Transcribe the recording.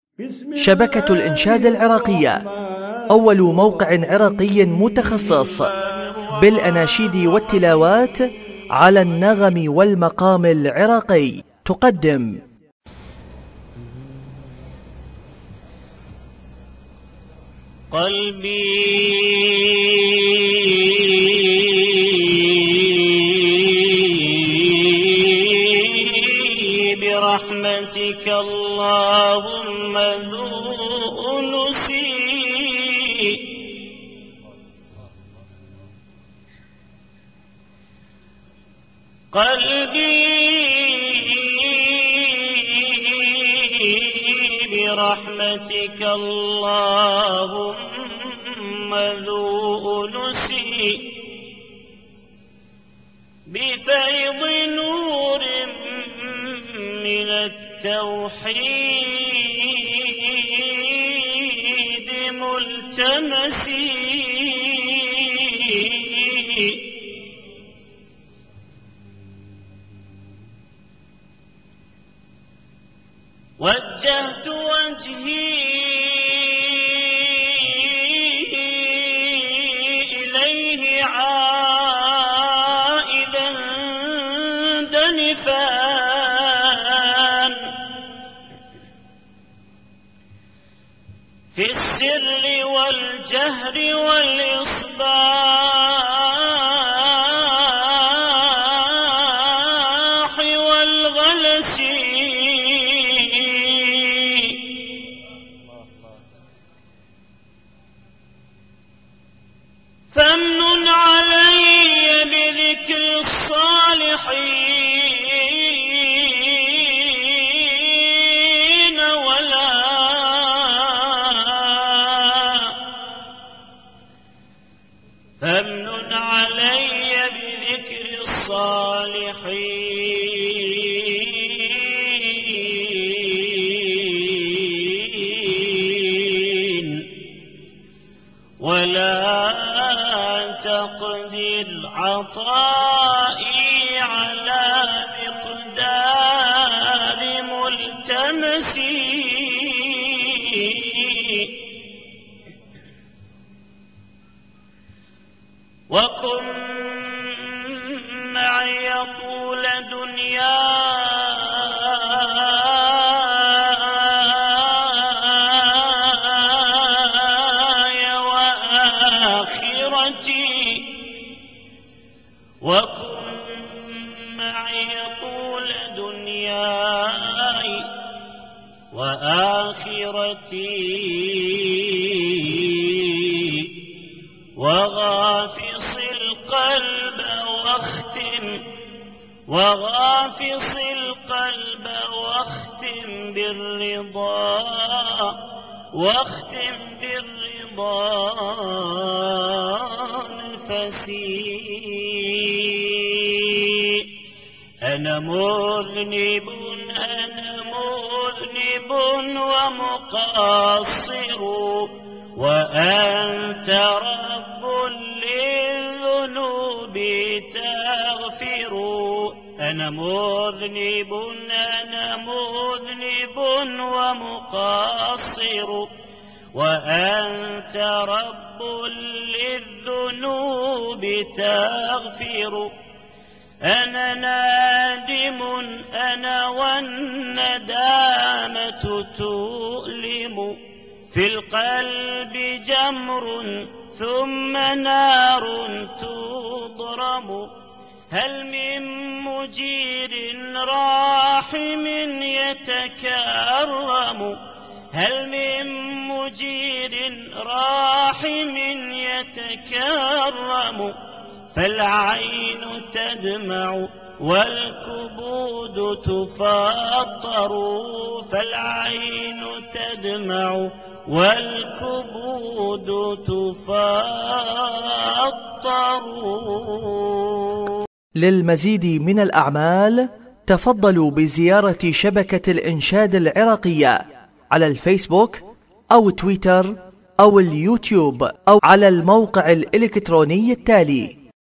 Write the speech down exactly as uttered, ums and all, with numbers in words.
شبكة الإنشاد العراقية، أول موقع عراقي متخصص بالأناشيد والتلاوات على النغم والمقام العراقي، تقدم قلبي برحمتك اللهم ذو أنسي، قلبي برحمتك اللهم ذو أنسي، بفيض نور من التوحيد ملتمسي، وجهت وجهي إليه عائدا دنفا، في السر والجهر والإصباح والغلس، فامنن علي بذكر الصالحين، ولا فامنن علي بذكر الصالحين، ولا تقدر عطائي على مقدار ملتمسي، وكن معي طول دنياي وآخرتي، وكن معي طول دنياي وآخرتي، وغافص القلب واختم وغافص القلب واختم بالرضا واختم بالرضا نفسي. أنا مذنب أنا مذنب ومقصر، وأنت رب للذنوب تغفر. أنا مذنب أنا مذنب ومقصر، وأنت رب للذنوب تغفر. أنا نادم أنا والندامة تؤلم، في القلب جمر ثم نار تضرم. هل من مجير راحم يتكرم، هل من مجير راحم يتكرم. فالعين تدمع والكبود تفطر، فالعين تدمع والكبود تفطر. للمزيد من الأعمال تفضلوا بزيارة شبكة الإنشاد العراقية على الفيسبوك أو تويتر أو اليوتيوب أو على الموقع الإلكتروني التالي